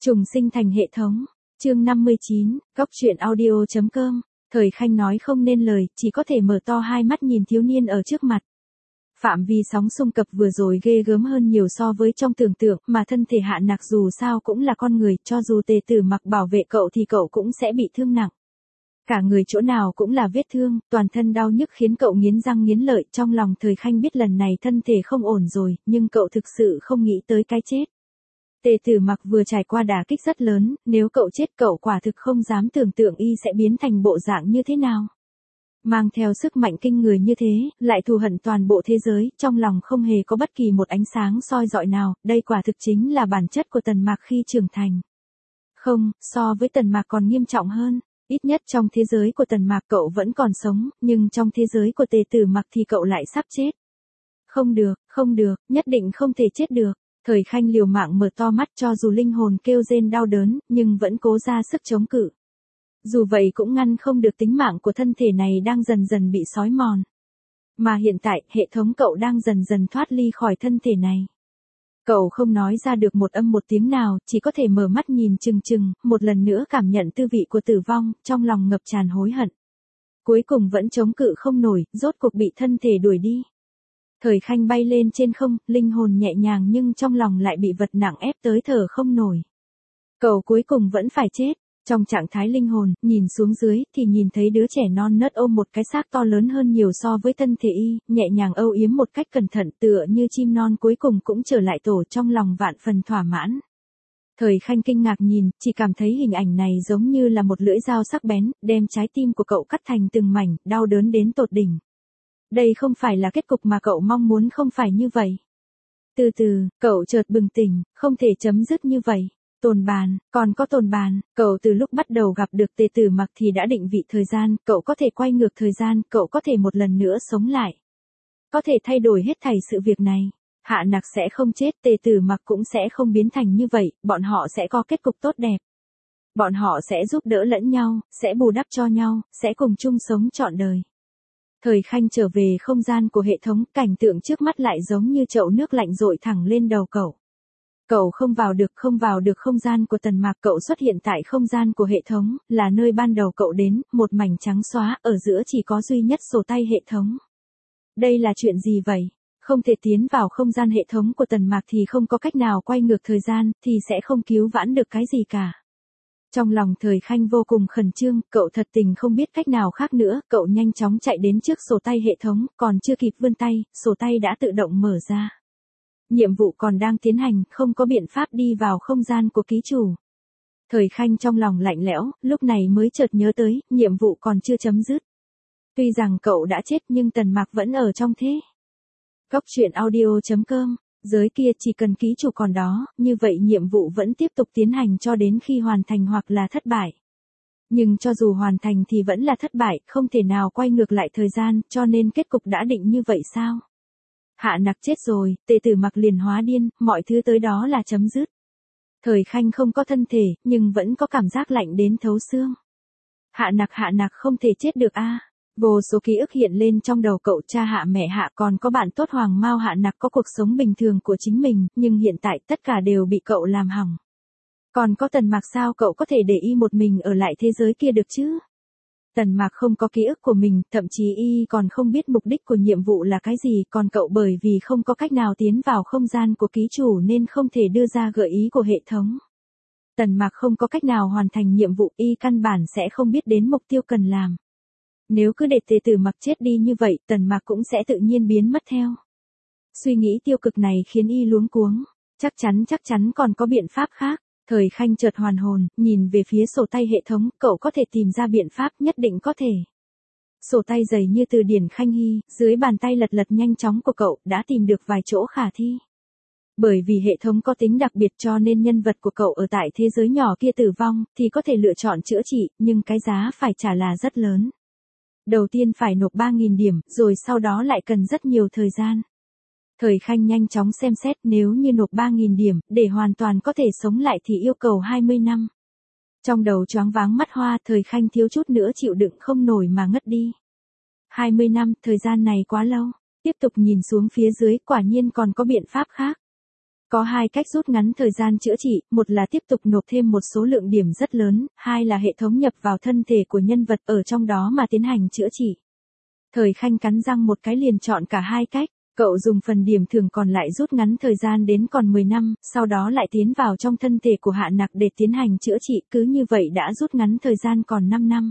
Trùng sinh thành hệ thống. Chương 59, Góc truyện audio.com. Thời Khanh nói không nên lời, chỉ có thể mở to hai mắt nhìn thiếu niên ở trước mặt. Phạm vi sóng xung cập vừa rồi ghê gớm hơn nhiều so với trong tưởng tượng, mà thân thể Hạ Nặc dù sao cũng là con người, cho dù Tề Tử Mặc bảo vệ cậu thì cậu cũng sẽ bị thương nặng. Cả người chỗ nào cũng là vết thương, toàn thân đau nhức khiến cậu nghiến răng nghiến lợi. Trong lòng Thời Khanh biết lần này thân thể không ổn rồi, nhưng cậu thực sự không nghĩ tới cái chết. Tề Tử Mặc vừa trải qua đả kích rất lớn, nếu cậu chết cậu quả thực không dám tưởng tượng y sẽ biến thành bộ dạng như thế nào. Mang theo sức mạnh kinh người như thế, lại thù hận toàn bộ thế giới, trong lòng không hề có bất kỳ một ánh sáng soi rọi nào, đây quả thực chính là bản chất của Tần Mạc khi trưởng thành. Không, so với Tần Mạc còn nghiêm trọng hơn, ít nhất trong thế giới của Tần Mạc cậu vẫn còn sống, nhưng trong thế giới của Tề Tử Mặc thì cậu lại sắp chết. Không được, nhất định không thể chết được. Thời Khanh liều mạng mở to mắt cho dù linh hồn kêu rên đau đớn, nhưng vẫn cố ra sức chống cự. Dù vậy cũng ngăn không được tính mạng của thân thể này đang dần dần bị xói mòn. Mà hiện tại, hệ thống cậu đang dần dần thoát ly khỏi thân thể này. Cậu không nói ra được một âm một tiếng nào, chỉ có thể mở mắt nhìn chừng chừng, một lần nữa cảm nhận tư vị của tử vong, trong lòng ngập tràn hối hận. Cuối cùng vẫn chống cự không nổi, rốt cuộc bị thân thể đuổi đi. Thời Khanh bay lên trên không, linh hồn nhẹ nhàng nhưng trong lòng lại bị vật nặng ép tới thở không nổi. Cậu cuối cùng vẫn phải chết. Trong trạng thái linh hồn, nhìn xuống dưới thì nhìn thấy đứa trẻ non nớt ôm một cái xác to lớn hơn nhiều so với thân thể y, nhẹ nhàng âu yếm một cách cẩn thận tựa như chim non cuối cùng cũng trở lại tổ, trong lòng vạn phần thỏa mãn. Thời Khanh kinh ngạc nhìn, chỉ cảm thấy hình ảnh này giống như là một lưỡi dao sắc bén, đem trái tim của cậu cắt thành từng mảnh, đau đớn đến tột đỉnh. Đây không phải là kết cục mà cậu mong muốn, không phải như vậy. Từ từ, cậu chợt bừng tỉnh, không thể chấm dứt như vậy. Tồn bàn, còn có tồn bàn, cậu từ lúc bắt đầu gặp được Tề Tử Mặc thì đã định vị thời gian, cậu có thể quay ngược thời gian, cậu có thể một lần nữa sống lại. Có thể thay đổi hết thảy sự việc này. Hạ Nặc sẽ không chết, Tề Tử Mặc cũng sẽ không biến thành như vậy, bọn họ sẽ có kết cục tốt đẹp. Bọn họ sẽ giúp đỡ lẫn nhau, sẽ bù đắp cho nhau, sẽ cùng chung sống trọn đời. Thời Khanh trở về không gian của hệ thống, cảnh tượng trước mắt lại giống như chậu nước lạnh dội thẳng lên đầu cậu. Cậu không vào được không gian của Tần Mạc, cậu xuất hiện tại không gian của hệ thống, là nơi ban đầu cậu đến, một mảnh trắng xóa, ở giữa chỉ có duy nhất sổ tay hệ thống. Đây là chuyện gì vậy? Không thể tiến vào không gian hệ thống của Tần Mạc thì không có cách nào quay ngược thời gian, thì sẽ không cứu vãn được cái gì cả. Trong lòng Thời Khanh vô cùng khẩn trương, cậu thật tình không biết cách nào khác nữa, cậu nhanh chóng chạy đến trước sổ tay hệ thống, còn chưa kịp vươn tay, sổ tay đã tự động mở ra. Nhiệm vụ còn đang tiến hành, không có biện pháp đi vào không gian của ký chủ. Thời Khanh trong lòng lạnh lẽo, lúc này mới chợt nhớ tới, nhiệm vụ còn chưa chấm dứt. Tuy rằng cậu đã chết nhưng Tần Mạc vẫn ở trong thế. Góc truyện audio.com, giới kia chỉ cần ký chủ còn đó, như vậy nhiệm vụ vẫn tiếp tục tiến hành cho đến khi hoàn thành hoặc là thất bại. Nhưng cho dù hoàn thành thì vẫn là thất bại, không thể nào quay ngược lại thời gian, cho nên kết cục đã định như vậy sao? Hạ Nặc chết rồi, Tề Tử Mặc liền hóa điên, mọi thứ tới đó là chấm dứt. Thời Khanh không có thân thể, nhưng vẫn có cảm giác lạnh đến thấu xương. Hạ Nặc không thể chết được a. Vô số ký ức hiện lên trong đầu cậu, cha Hạ, mẹ Hạ, còn có bạn tốt Hoàng Mao. Hạ Nặc có cuộc sống bình thường của chính mình, nhưng hiện tại tất cả đều bị cậu làm hỏng. Còn có Tần Mạc, sao cậu có thể để y một mình ở lại thế giới kia được chứ? Tần Mạc không có ký ức của mình, thậm chí y còn không biết mục đích của nhiệm vụ là cái gì, còn cậu bởi vì không có cách nào tiến vào không gian của ký chủ nên không thể đưa ra gợi ý của hệ thống. Tần Mạc không có cách nào hoàn thành nhiệm vụ, y căn bản sẽ không biết đến mục tiêu cần làm. Nếu cứ để Tề Tử Mặc chết đi như vậy, Tần Mạc cũng sẽ tự nhiên biến mất theo. Suy nghĩ tiêu cực này khiến y luống cuống, chắc chắn còn có biện pháp khác. Thời Khanh chợt hoàn hồn, nhìn về phía sổ tay hệ thống, cậu có thể tìm ra biện pháp, nhất định có thể. Sổ tay dày như từ điển Khanh Hy, dưới bàn tay lật nhanh chóng của cậu, đã tìm được vài chỗ khả thi. Bởi vì hệ thống có tính đặc biệt cho nên nhân vật của cậu ở tại thế giới nhỏ kia tử vong, thì có thể lựa chọn chữa trị, nhưng cái giá phải trả là rất lớn. Đầu tiên phải nộp 3.000 điểm, rồi sau đó lại cần rất nhiều thời gian. Thời Khanh nhanh chóng xem xét, nếu như nộp 3.000 điểm, để hoàn toàn có thể sống lại thì yêu cầu 20 năm. Trong đầu choáng váng mắt hoa, Thời Khanh thiếu chút nữa chịu đựng không nổi mà ngất đi. 20 năm, thời gian này quá lâu. Tiếp tục nhìn xuống phía dưới, quả nhiên còn có biện pháp khác. Có hai cách rút ngắn thời gian chữa trị, một là tiếp tục nộp thêm một số lượng điểm rất lớn, hai là hệ thống nhập vào thân thể của nhân vật ở trong đó mà tiến hành chữa trị. Thời Khanh cắn răng một cái liền chọn cả hai cách. Cậu dùng phần điểm thưởng còn lại rút ngắn thời gian đến còn 10 năm, sau đó lại tiến vào trong thân thể của Hạ Nặc để tiến hành chữa trị, cứ như vậy đã rút ngắn thời gian còn 5 năm.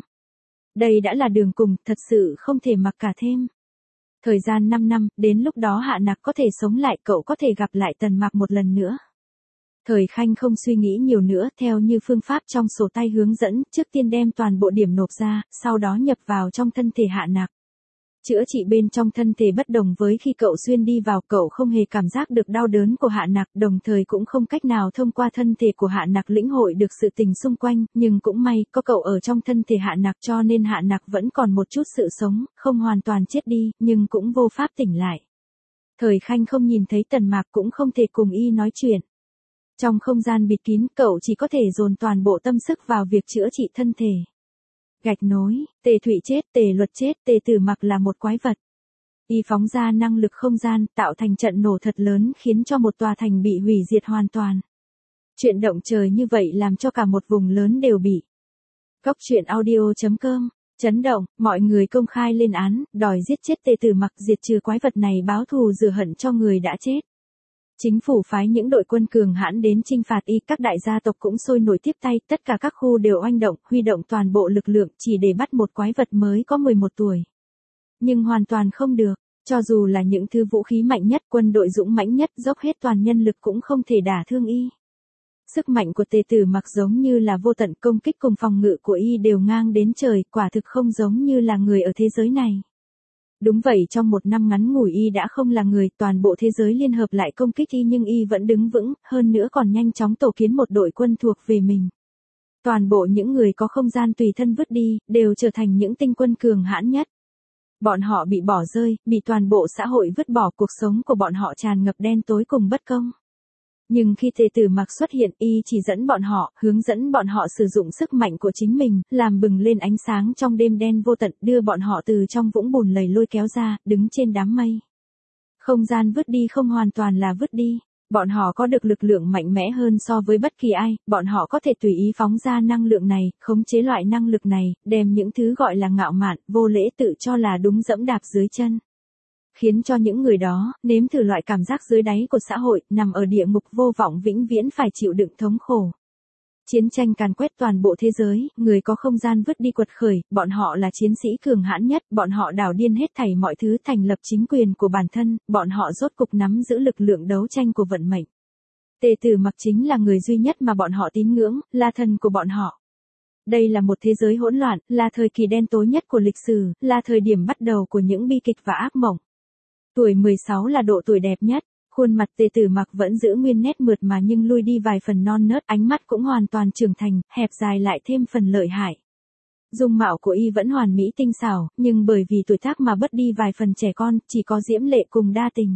Đây đã là đường cùng, thật sự không thể mặc cả thêm. Thời gian 5 năm, đến lúc đó Hạ Nặc có thể sống lại, cậu có thể gặp lại Tần Mạc một lần nữa. Thời Khanh không suy nghĩ nhiều nữa, theo như phương pháp trong sổ tay hướng dẫn, trước tiên đem toàn bộ điểm nộp ra, sau đó nhập vào trong thân thể Hạ Nặc. Chữa trị bên trong thân thể bất đồng với khi cậu xuyên đi vào, cậu không hề cảm giác được đau đớn của Hạ Nặc, đồng thời cũng không cách nào thông qua thân thể của Hạ Nặc lĩnh hội được sự tình xung quanh, nhưng cũng may, có cậu ở trong thân thể Hạ Nặc cho nên Hạ Nặc vẫn còn một chút sự sống, không hoàn toàn chết đi, nhưng cũng vô pháp tỉnh lại. Thời Khanh không nhìn thấy Tần Mạc cũng không thể cùng y nói chuyện. Trong không gian bịt kín, cậu chỉ có thể dồn toàn bộ tâm sức vào việc chữa trị thân thể. Gạch nối, Tề Thụy chết, Tề Luật chết, Tề Tử Mặc là một quái vật. Y phóng ra năng lực không gian, tạo thành trận nổ thật lớn khiến cho một tòa thành bị hủy diệt hoàn toàn. Chuyện động trời như vậy làm cho cả một vùng lớn đều bị. Góc truyện audio.com, chấn động, mọi người công khai lên án, đòi giết chết Tề Tử Mặc, diệt trừ quái vật này, báo thù rửa hận cho người đã chết. Chính phủ phái những đội quân cường hãn đến chinh phạt y, các đại gia tộc cũng sôi nổi tiếp tay, tất cả các khu đều oanh động, huy động toàn bộ lực lượng chỉ để bắt một quái vật mới có 11 tuổi. Nhưng hoàn toàn không được, cho dù là những thứ vũ khí mạnh nhất, quân đội dũng mãnh nhất, dốc hết toàn nhân lực cũng không thể đả thương y. Sức mạnh của Tề Tử Mặc giống như là vô tận, công kích cùng phòng ngự của y đều ngang đến trời, quả thực không giống như là người ở thế giới này. Đúng vậy, trong một năm ngắn ngủi y đã không là người, toàn bộ thế giới liên hợp lại công kích y nhưng y vẫn đứng vững, hơn nữa còn nhanh chóng tổ kiến một đội quân thuộc về mình. Toàn bộ những người có không gian tùy thân vứt đi, đều trở thành những tinh quân cường hãn nhất. Bọn họ bị bỏ rơi, bị toàn bộ xã hội vứt bỏ, cuộc sống của bọn họ tràn ngập đen tối cùng bất công. Nhưng khi Tề Tử Mặc xuất hiện, y chỉ dẫn bọn họ, hướng dẫn bọn họ sử dụng sức mạnh của chính mình, làm bừng lên ánh sáng trong đêm đen vô tận, đưa bọn họ từ trong vũng bùn lầy lôi kéo ra, đứng trên đám mây. Không gian vứt đi không hoàn toàn là vứt đi. Bọn họ có được lực lượng mạnh mẽ hơn so với bất kỳ ai, bọn họ có thể tùy ý phóng ra năng lượng này, khống chế loại năng lực này, đem những thứ gọi là ngạo mạn, vô lễ tự cho là đúng dẫm đạp dưới chân. Khiến cho những người đó, nếm thử loại cảm giác dưới đáy của xã hội, nằm ở địa ngục vô vọng vĩnh viễn phải chịu đựng thống khổ. Chiến tranh càn quét toàn bộ thế giới, người có không gian vứt đi quật khởi, bọn họ là chiến sĩ cường hãn nhất, bọn họ đảo điên hết thảy mọi thứ, thành lập chính quyền của bản thân, bọn họ rốt cục nắm giữ lực lượng đấu tranh của vận mệnh. Tề Tử Mặc chính là người duy nhất mà bọn họ tín ngưỡng, là thần của bọn họ. Đây là một thế giới hỗn loạn, là thời kỳ đen tối nhất của lịch sử, là thời điểm bắt đầu của những bi kịch và ác mộng. Tuổi 16 là độ tuổi đẹp nhất, khuôn mặt Tề Tử Mặc vẫn giữ nguyên nét mượt mà nhưng lui đi vài phần non nớt, ánh mắt cũng hoàn toàn trưởng thành, hẹp dài lại thêm phần lợi hại. Dung mạo của y vẫn hoàn mỹ tinh xảo, nhưng bởi vì tuổi tác mà bớt đi vài phần trẻ con, chỉ có diễm lệ cùng đa tình.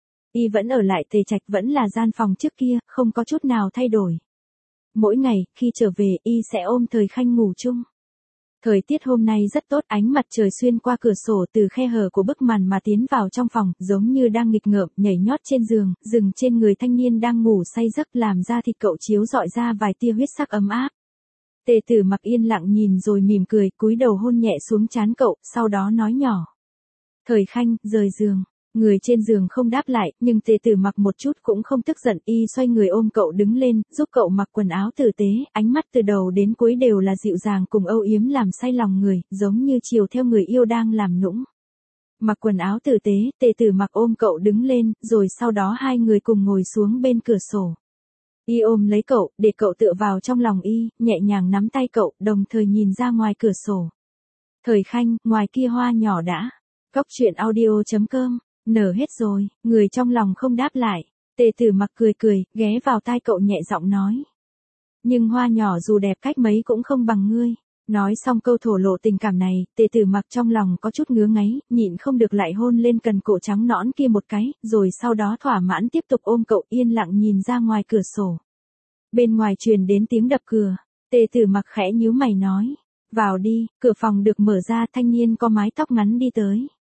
Y vẫn ở lại Tề Trạch, vẫn là gian phòng trước kia, không có chút nào thay đổi. Mỗi ngày, khi trở về, y sẽ ôm Thời Khanh ngủ chung. Thời tiết hôm nay rất tốt, ánh mặt trời xuyên qua cửa sổ từ khe hở của bức màn mà tiến vào trong phòng, giống như đang nghịch ngợm, nhảy nhót trên giường, dừng trên người thanh niên đang ngủ say giấc, làm ra thịt cậu chiếu rọi ra vài tia huyết sắc ấm áp. Tề Tử Mặc yên lặng nhìn rồi mỉm cười, cúi đầu hôn nhẹ xuống trán cậu, sau đó nói nhỏ. Thời Khanh, rời giường. Người trên giường không đáp lại, nhưng Tề Tử Mặc một chút cũng không tức giận, y xoay người ôm cậu đứng lên, giúp cậu mặc quần áo tử tế, ánh mắt từ đầu đến cuối đều là dịu dàng cùng âu yếm làm say lòng người, giống như chiều theo người yêu đang làm nũng. Mặc quần áo tử tế, Tề Tử Mặc ôm cậu đứng lên, rồi sau đó hai người cùng ngồi xuống bên cửa sổ. Y ôm lấy cậu, để cậu tựa vào trong lòng y, nhẹ nhàng nắm tay cậu, đồng thời nhìn ra ngoài cửa sổ. Thời Khanh, ngoài kia hoa nhỏ đã. Góc truyện audio.com. Nở hết rồi, người trong lòng không đáp lại. Tề Tử Mặc cười cười, ghé vào tai cậu nhẹ giọng nói. Nhưng hoa nhỏ dù đẹp cách mấy cũng không bằng ngươi. Nói xong câu thổ lộ tình cảm này, Tề Tử Mặc trong lòng có chút ngứa ngáy, nhịn không được lại hôn lên cần cổ trắng nõn kia một cái, rồi sau đó thỏa mãn tiếp tục ôm cậu yên lặng nhìn ra ngoài cửa sổ. Bên ngoài truyền đến tiếng đập cửa, Tề Tử Mặc khẽ nhíu mày nói. Vào đi, cửa phòng được mở ra, thanh niên có mái tóc ngắn đi tới.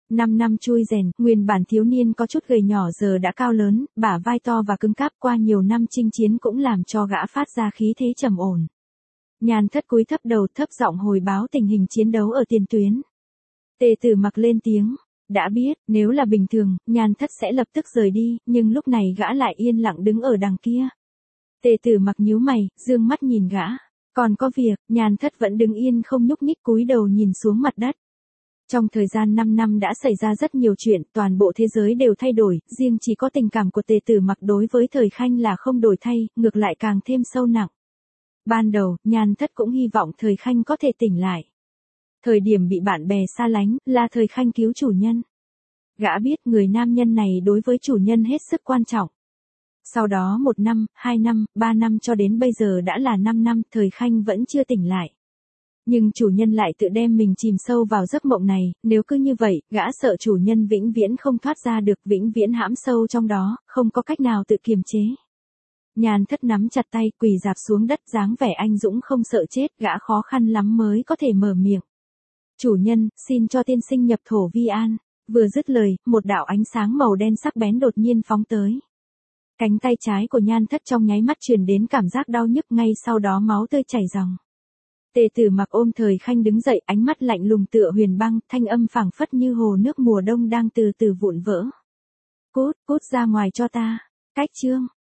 5 năm chui rèn, nguyên bản thiếu niên có chút gầy nhỏ giờ đã cao lớn, bả vai to và cứng cáp, qua nhiều năm chinh chiến cũng làm cho gã phát ra khí thế trầm ổn. Nhan Thất cúi thấp đầu, thấp giọng hồi báo tình hình chiến đấu ở tiền tuyến. Tề Tử Mặc lên tiếng, đã biết, nếu là bình thường, Nhan Thất sẽ lập tức rời đi, nhưng lúc này gã lại yên lặng đứng ở đằng kia. Tề Tử Mặc nhíu mày, dương mắt nhìn gã. Còn có việc, Nhan Thất vẫn đứng yên không nhúc nhích, cúi đầu nhìn xuống mặt đất. Trong thời gian 5 năm đã xảy ra rất nhiều chuyện, toàn bộ thế giới đều thay đổi, riêng chỉ có tình cảm của Tề Tử Mặc đối với Thời Khanh là không đổi thay, ngược lại càng thêm sâu nặng. Ban đầu, Nhan Thất cũng hy vọng Thời Khanh có thể tỉnh lại. Thời điểm bị bạn bè xa lánh, là Thời Khanh cứu chủ nhân. Gã biết người nam nhân này đối với chủ nhân hết sức quan trọng. Sau đó 1 năm, 2 năm, 3 năm cho đến bây giờ đã là 5 năm, Thời Khanh vẫn chưa tỉnh lại. Nhưng chủ nhân lại tự đem mình chìm sâu vào giấc mộng này, nếu cứ như vậy, gã sợ chủ nhân vĩnh viễn không thoát ra được, vĩnh viễn hãm sâu trong đó, không có cách nào tự kiềm chế. Nhan Thất nắm chặt tay, quỳ rạp xuống đất, dáng vẻ anh dũng không sợ chết, gã khó khăn lắm mới có thể mở miệng. Chủ nhân, xin cho tiên sinh nhập thổ vi an. Vừa dứt lời, một đạo ánh sáng màu đen sắc bén đột nhiên phóng tới. Cánh tay trái của Nhan Thất trong nháy mắt truyền đến cảm giác đau nhức, ngay sau đó máu tươi chảy ròng. Tề Tử Mặc ôm Thời Khanh đứng dậy, ánh mắt lạnh lùng tựa huyền băng, thanh âm phảng phất như hồ nước mùa đông đang từ từ vụn vỡ. Cút ra ngoài cho ta. Cách chương.